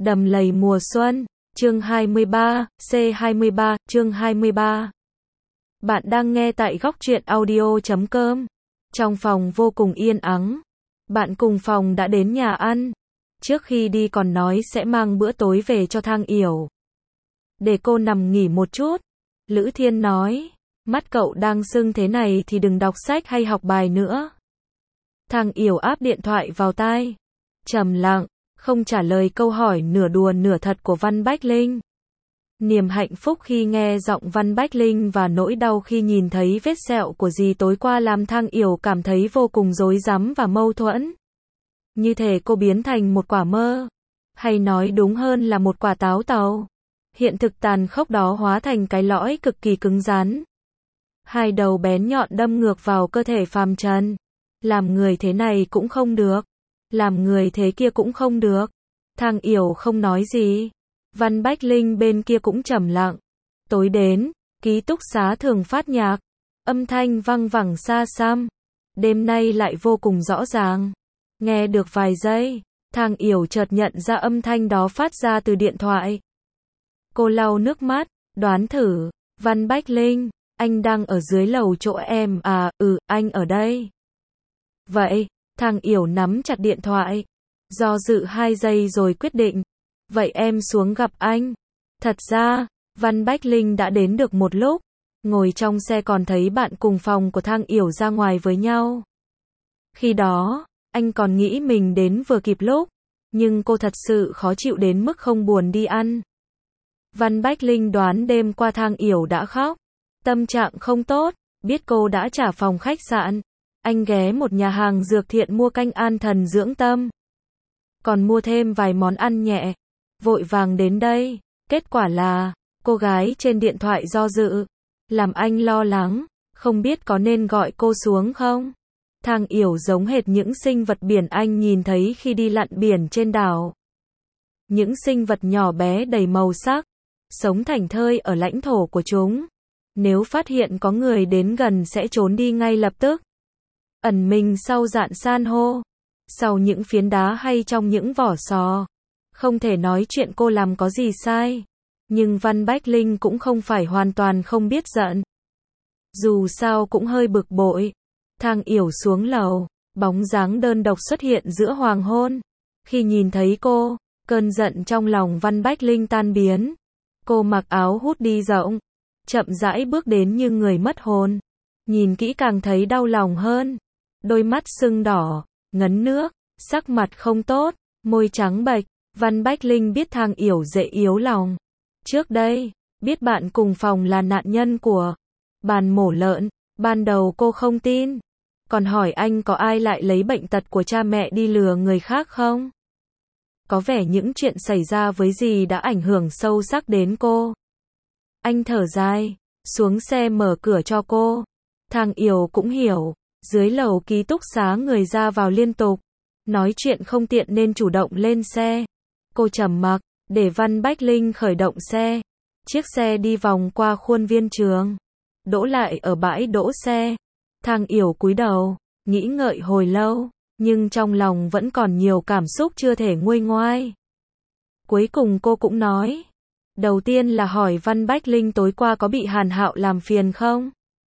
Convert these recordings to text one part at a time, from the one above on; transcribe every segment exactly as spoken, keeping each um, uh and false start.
Đầm lầy mùa xuân, chương hai mươi ba, C hai mươi ba, chương hai mươi ba. Bạn đang nghe tại góc truyện audio chấm com. Trong phòng vô cùng yên ắng. Bạn cùng phòng đã đến nhà ăn. Trước khi đi còn nói sẽ mang bữa tối về cho Thang Yểu. Để cô nằm nghỉ một chút. Lữ Thiên nói, mắt cậu đang sưng thế này thì đừng đọc sách hay học bài nữa. Thang Yểu áp điện thoại vào tai. Trầm lặng, không trả lời câu hỏi nửa đùa nửa thật của Văn Bách Linh. Niềm hạnh phúc khi nghe giọng Văn Bách Linh và nỗi đau khi nhìn thấy vết sẹo của dì tối qua làm Thang Yểu cảm thấy vô cùng rối rắm và mâu thuẫn. Như thể cô biến thành một quả mơ, hay nói đúng hơn là một quả táo tàu. Hiện thực tàn khốc đó hóa thành cái lõi cực kỳ cứng rắn. Hai đầu bén nhọn đâm ngược vào cơ thể phàm trần. Làm người thế này cũng không được. Làm người thế kia cũng không được. Thang Yểu không nói gì. Văn Bách Linh bên kia cũng trầm lặng. Tối đến, ký túc xá thường phát nhạc. Âm thanh văng vẳng xa xăm. Đêm nay lại vô cùng rõ ràng. Nghe được vài giây, Thang Yểu chợt nhận ra âm thanh đó phát ra từ điện thoại. Cô lau nước mắt, đoán thử. Văn Bách Linh, anh đang ở dưới lầu chỗ em à? Ừ, anh ở đây. Vậy, Thang Yểu nắm chặt điện thoại. Do dự hai giây rồi quyết định. Vậy em xuống gặp anh. Thật ra, Văn Bách Linh đã đến được một lúc. Ngồi trong xe còn thấy bạn cùng phòng của Thang Yểu ra ngoài với nhau. Khi đó, anh còn nghĩ mình đến vừa kịp lúc. Nhưng cô thật sự khó chịu đến mức không buồn đi ăn. Văn Bách Linh đoán đêm qua Thang Yểu đã khóc. Tâm trạng không tốt, biết cô đã trả phòng khách sạn. Anh ghé một nhà hàng dược thiện mua canh an thần dưỡng tâm. Còn mua thêm vài món ăn nhẹ. Vội vàng đến đây. Kết quả là, cô gái trên điện thoại do dự. Làm anh lo lắng. Không biết có nên gọi cô xuống không? Thang Yểu giống hệt những sinh vật biển anh nhìn thấy khi đi lặn biển trên đảo. Những sinh vật nhỏ bé đầy màu sắc. Sống thảnh thơi ở lãnh thổ của chúng. Nếu phát hiện có người đến gần sẽ trốn đi ngay lập tức. Ẩn mình sau rạn san hô. Sau những phiến đá hay trong những vỏ sò. Không thể nói chuyện cô làm có gì sai. Nhưng Văn Bách Linh cũng không phải hoàn toàn không biết giận. Dù sao cũng hơi bực bội. Thang Yểu xuống lầu. Bóng dáng đơn độc xuất hiện giữa hoàng hôn. Khi nhìn thấy cô, cơn giận trong lòng Văn Bách Linh tan biến. Cô mặc áo hút đi rộng. Chậm rãi bước đến như người mất hồn. Nhìn kỹ càng thấy đau lòng hơn. Đôi mắt sưng đỏ, ngấn nước, sắc mặt không tốt, môi trắng bệch. Văn Bách Linh biết Thang Yểu dễ yếu lòng. Trước đây, biết bạn cùng phòng là nạn nhân của bàn mổ lợn. Ban đầu cô không tin. Còn hỏi anh có ai lại lấy bệnh tật của cha mẹ đi lừa người khác không? Có vẻ những chuyện xảy ra với dì đã ảnh hưởng sâu sắc đến cô. Anh thở dài, xuống xe mở cửa cho cô. Thang Yểu cũng hiểu. Dưới lầu ký túc xá người ra vào liên tục. Nói chuyện không tiện nên chủ động lên xe. Cô trầm mặc, để Văn Bách Linh khởi động xe. Chiếc xe đi vòng qua khuôn viên trường. Đỗ lại ở bãi đỗ xe. Thang Yểu cúi đầu, nghĩ ngợi hồi lâu. Nhưng trong lòng vẫn còn nhiều cảm xúc chưa thể nguôi ngoai. Cuối cùng cô cũng nói. Đầu tiên là hỏi Văn Bách Linh tối qua có bị Hàn Hạo làm phiền không?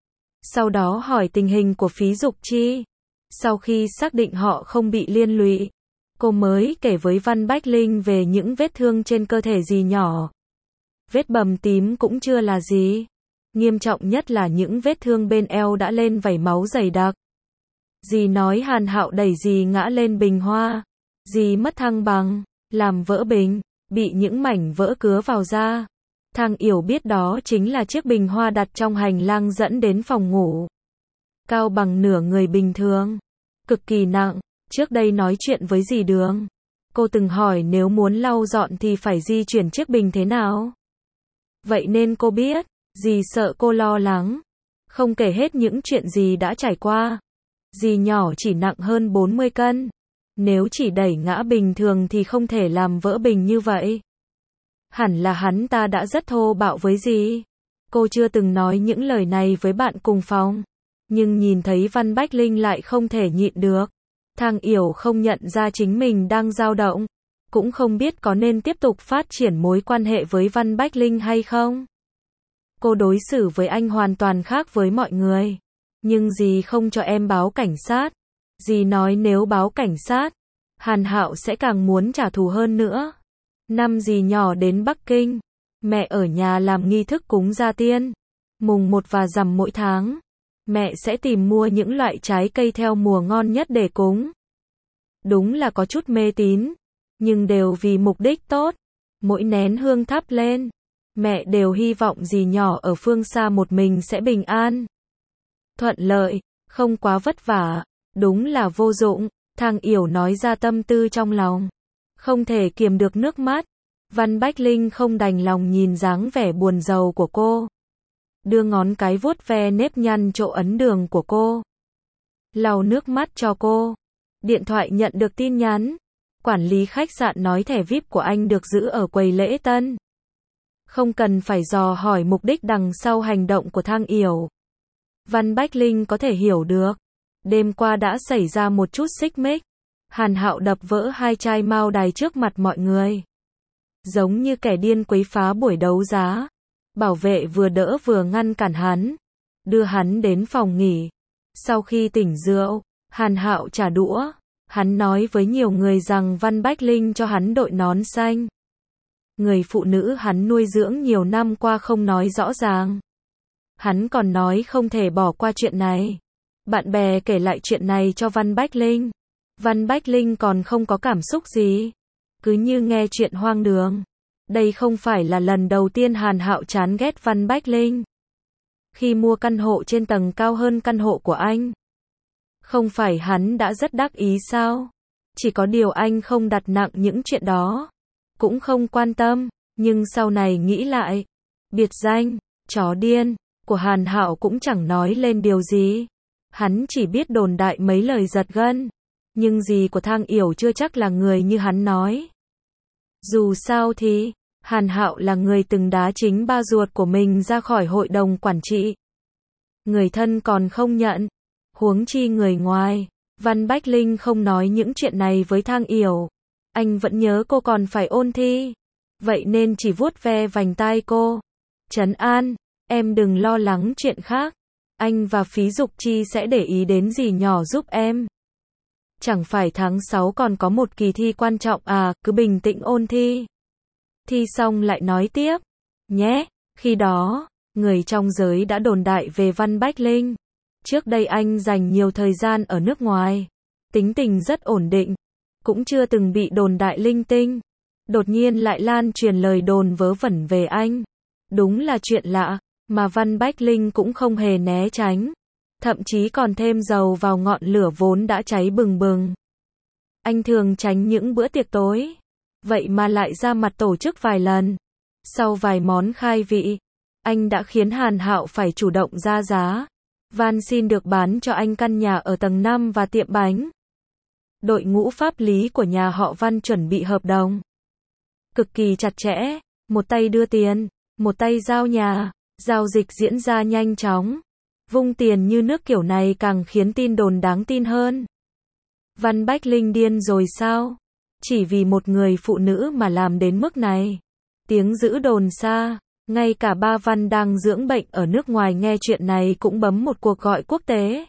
Sau đó hỏi tình hình của Phí Dục Chi. Sau khi xác định họ không bị liên lụy, cô mới kể với Văn Bách Linh về những vết thương trên cơ thể dì nhỏ. Vết bầm tím cũng chưa là gì. Nghiêm trọng nhất là những vết thương bên eo đã lên vảy máu dày đặc. Dì nói Hàn Hạo đẩy dì ngã lên bình hoa. Dì mất thăng bằng, làm vỡ bình, bị những mảnh vỡ cứa vào da. Thang Yểu biết đó chính là chiếc bình hoa đặt trong hành lang dẫn đến phòng ngủ. Cao bằng nửa người bình thường. Cực kỳ nặng. Trước đây nói chuyện với dì Đường. Cô từng hỏi nếu muốn lau dọn thì phải di chuyển chiếc bình thế nào. Vậy nên cô biết. Dì sợ cô lo lắng. Không kể hết những chuyện dì đã trải qua. Dì nhỏ chỉ nặng hơn bốn mươi cân. Nếu chỉ đẩy ngã bình thường thì không thể làm vỡ bình như vậy. Hẳn là hắn ta đã rất thô bạo với dì. Cô chưa từng nói những lời này với bạn cùng phòng. Nhưng nhìn thấy Văn Bách Linh lại không thể nhịn được. Thang Yểu không nhận ra chính mình đang dao động. cũng không biết có nên tiếp tục phát triển mối quan hệ với Văn Bách Linh hay không. Cô đối xử với anh hoàn toàn khác với mọi người. Nhưng dì không cho em báo cảnh sát. Dì nói nếu báo cảnh sát, Hàn Hạo sẽ càng muốn trả thù hơn nữa. Năm dì nhỏ đến Bắc Kinh, mẹ ở nhà làm nghi thức cúng gia tiên. Mùng một và rằm mỗi tháng, mẹ sẽ tìm mua những loại trái cây theo mùa ngon nhất để cúng. Đúng là có chút mê tín, nhưng đều vì mục đích tốt. Mỗi nén hương thắp lên, mẹ đều hy vọng dì nhỏ ở phương xa một mình sẽ bình an, thuận lợi, không quá vất vả. Đúng là vô dụng, Thang Yểu nói ra tâm tư trong lòng. Không thể kiềm được nước mắt. Văn Bách Linh không đành lòng nhìn dáng vẻ buồn rầu của cô. Đưa ngón cái vuốt ve nếp nhăn chỗ ấn đường của cô. Lau nước mắt cho cô. Điện thoại nhận được tin nhắn. Quản lý khách sạn nói thẻ vi ai pi của anh được giữ ở quầy lễ tân. Không cần phải dò hỏi mục đích đằng sau hành động của Thang Yểu. Văn Bách Linh có thể hiểu được. Đêm qua đã xảy ra một chút xích mích. Hàn Hạo đập vỡ hai chai mao đài trước mặt mọi người. Giống như kẻ điên quấy phá buổi đấu giá. Bảo vệ vừa đỡ vừa ngăn cản hắn. Đưa hắn đến phòng nghỉ. Sau khi tỉnh rượu, Hàn Hạo trả đũa. Hắn nói với nhiều người rằng Văn Bách Linh cho hắn đội nón xanh. Người phụ nữ hắn nuôi dưỡng nhiều năm qua không nói rõ ràng. Hắn còn nói không thể bỏ qua chuyện này. Bạn bè kể lại chuyện này cho Văn Bách Linh. Văn Bách Linh còn không có cảm xúc gì. Cứ như nghe chuyện hoang đường. Đây không phải là lần đầu tiên Hàn Hạo chán ghét Văn Bách Linh. Khi mua căn hộ trên tầng cao hơn căn hộ của anh. Không phải hắn đã rất đắc ý sao? Chỉ có điều anh không đặt nặng những chuyện đó. Cũng không quan tâm. Nhưng sau này nghĩ lại. Biệt danh, chó điên, của Hàn Hạo cũng chẳng nói lên điều gì. Hắn chỉ biết đồn đại mấy lời giật gân. Nhưng dì của Thang Yểu chưa chắc là người như hắn nói. Dù sao thì, Hàn Hạo là người từng đá chính ba ruột của mình ra khỏi hội đồng quản trị. Người thân còn không nhận. Huống chi người ngoài. Văn Bách Linh không nói những chuyện này với Thang Yểu. Anh vẫn nhớ cô còn phải ôn thi. Vậy nên chỉ vuốt ve vành tai cô. Trấn an, em đừng lo lắng chuyện khác. Anh và Phí Dục Chi sẽ để ý đến dì nhỏ giúp em. Chẳng phải tháng sáu còn có một kỳ thi quan trọng à, cứ bình tĩnh ôn thi. Thi xong lại nói tiếp. Nhé, khi đó, người trong giới đã đồn đại về Văn Bách Linh. Trước đây anh dành nhiều thời gian ở nước ngoài. Tính tình rất ổn định. Cũng chưa từng bị đồn đại linh tinh. Đột nhiên lại lan truyền lời đồn vớ vẩn về anh. Đúng là chuyện lạ, mà Văn Bách Linh cũng không hề né tránh. Thậm chí còn thêm dầu vào ngọn lửa vốn đã cháy bừng bừng. Anh thường tránh những bữa tiệc tối. Vậy mà lại ra mặt tổ chức vài lần. Sau vài món khai vị, anh đã khiến Hàn Hạo phải chủ động ra giá. Van xin được bán cho anh căn nhà ở tầng năm và tiệm bánh. Đội ngũ pháp lý của nhà họ Văn chuẩn bị hợp đồng. Cực kỳ chặt chẽ, một tay đưa tiền, một tay giao nhà, giao dịch diễn ra nhanh chóng. Vung tiền như nước kiểu này càng khiến tin đồn đáng tin hơn. Văn Bách Linh điên rồi sao? Chỉ vì một người phụ nữ mà làm đến mức này. Tiếng dữ đồn xa, ngay cả ba Văn đang dưỡng bệnh ở nước ngoài nghe chuyện này cũng bấm một cuộc gọi quốc tế.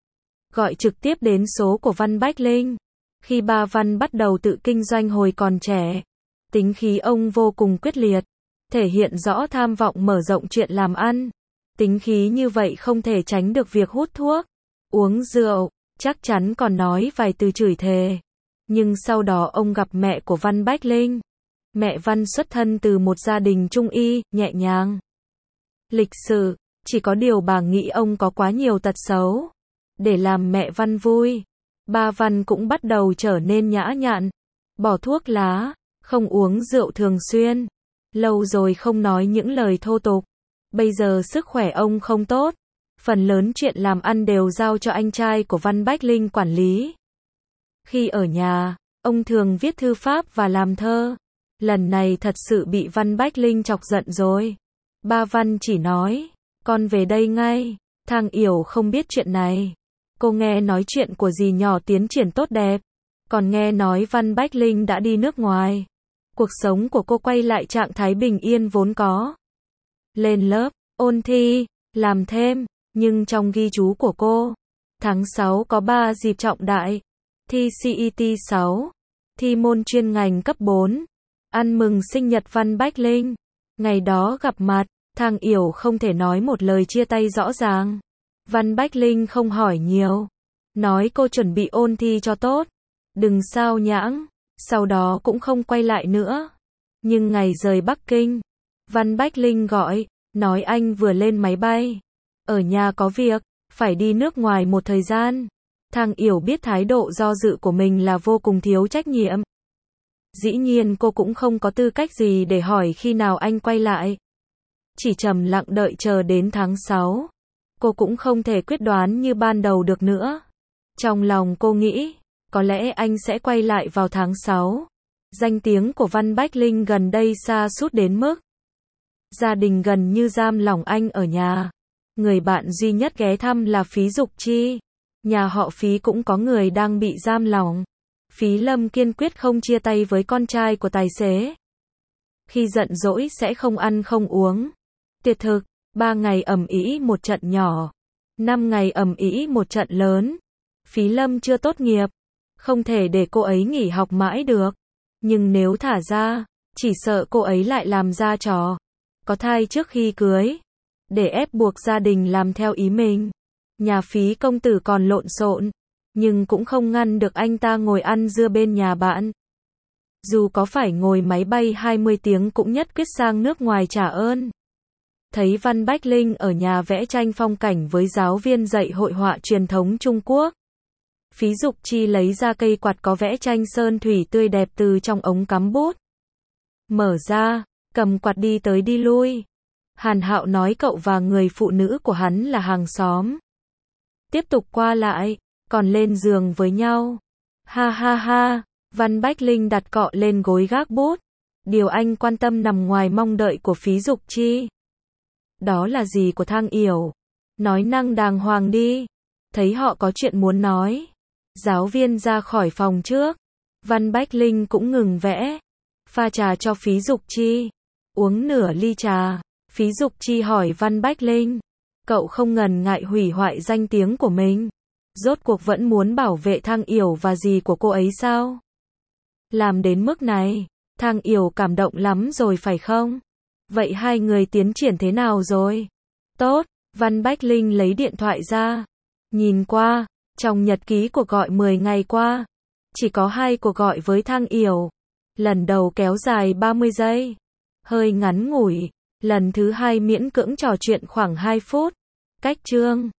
Gọi trực tiếp đến số của Văn Bách Linh. Khi ba Văn bắt đầu tự kinh doanh hồi còn trẻ, tính khí ông vô cùng quyết liệt, thể hiện rõ tham vọng mở rộng chuyện làm ăn. Tính khí như vậy không thể tránh được việc hút thuốc, uống rượu, chắc chắn còn nói vài từ chửi thề. Nhưng sau đó ông gặp mẹ của Văn Bách Linh. Mẹ Văn xuất thân từ một gia đình trung y, nhẹ nhàng, lịch sự, chỉ có điều bà nghĩ ông có quá nhiều tật xấu. Để làm mẹ Văn vui, ba Văn cũng bắt đầu trở nên nhã nhặn, bỏ thuốc lá, không uống rượu thường xuyên, lâu rồi không nói những lời thô tục. Bây giờ sức khỏe ông không tốt, phần lớn chuyện làm ăn đều giao cho anh trai của Văn Bách Linh quản lý. Khi ở nhà, ông thường viết thư pháp và làm thơ. Lần này thật sự bị Văn Bách Linh chọc giận rồi. Ba Văn chỉ nói, con về đây ngay. Thang Yểu không biết chuyện này. Cô nghe nói chuyện của dì nhỏ tiến triển tốt đẹp. Còn nghe nói Văn Bách Linh đã đi nước ngoài. Cuộc sống của cô quay lại trạng thái bình yên vốn có. Lên lớp, ôn thi, làm thêm, nhưng trong ghi chú của cô, tháng sáu có ba dịp trọng đại. Thi xê e tê sáu, thi môn chuyên ngành cấp bốn, ăn mừng sinh nhật Văn Bách Linh. Ngày đó gặp mặt, Thang Yểu không thể nói một lời chia tay rõ ràng. Văn Bách Linh không hỏi nhiều, nói cô chuẩn bị ôn thi cho tốt, đừng sao nhãng, sau đó cũng không quay lại nữa. Nhưng ngày rời Bắc Kinh, Văn Bách Linh gọi, nói anh vừa lên máy bay, ở nhà có việc, phải đi nước ngoài một thời gian. Thang Yểu biết thái độ do dự của mình là vô cùng thiếu trách nhiệm. Dĩ nhiên cô cũng không có tư cách gì để hỏi khi nào anh quay lại. Chỉ trầm lặng đợi chờ đến tháng sáu. Cô cũng không thể quyết đoán như ban đầu được nữa. Trong lòng cô nghĩ, có lẽ anh sẽ quay lại vào tháng sáu. Danh tiếng của Văn Bách Linh gần đây sa sút đến mức gia đình gần như giam lỏng anh ở nhà. Người bạn duy nhất ghé thăm là Phí Dục Chi. Nhà họ Phí cũng có người đang bị giam lỏng. Phí Lâm kiên quyết không chia tay với con trai của tài xế. Khi giận dỗi sẽ không ăn không uống. Tiệt thực, ba ngày ầm ĩ một trận nhỏ, năm ngày ầm ĩ một trận lớn. Phí Lâm chưa tốt nghiệp, không thể để cô ấy nghỉ học mãi được. Nhưng nếu thả ra, chỉ sợ cô ấy lại làm ra trò có thai trước khi cưới, để ép buộc gia đình làm theo ý mình. Nhà Phí công tử còn lộn xộn, nhưng cũng không ngăn được anh ta ngồi ăn dưa bên nhà bạn. Dù có phải ngồi máy bay hai mươi tiếng cũng nhất quyết sang nước ngoài trả ơn. Thấy Văn Bách Linh ở nhà vẽ tranh phong cảnh với giáo viên dạy hội họa truyền thống Trung Quốc. Phí Dục Chi lấy ra cây quạt có vẽ tranh sơn thủy tươi đẹp từ trong ống cắm bút. Mở ra, cầm quạt đi tới đi lui. Hàn Hạo nói cậu và người phụ nữ của hắn là hàng xóm. Tiếp tục qua lại, còn lên giường với nhau. Ha ha ha, Văn Bách Linh đặt cọ lên gối gác bút. Điều anh quan tâm nằm ngoài mong đợi của Phí Dục Chi. Đó là gì của Thang Yểu? Nói năng đàng hoàng đi. Thấy họ có chuyện muốn nói. Giáo viên ra khỏi phòng trước. Văn Bách Linh cũng ngừng vẽ. Pha trà cho Phí Dục Chi. Uống nửa ly trà. Phí Dục Chi hỏi Văn Bách Linh. Cậu không ngần ngại hủy hoại danh tiếng của mình. Rốt cuộc vẫn muốn bảo vệ Thang Yểu và gì của cô ấy sao? Làm đến mức này, Thang Yểu cảm động lắm rồi phải không? Vậy hai người tiến triển thế nào rồi? Tốt, Văn Bách Linh lấy điện thoại ra. Nhìn qua, trong nhật ký cuộc gọi mười ngày qua, chỉ có hai cuộc gọi với Thang Yểu. Lần đầu kéo dài ba mươi giây, hơi ngắn ngủi. Lần thứ hai miễn cưỡng trò chuyện khoảng hai phút. Cách chương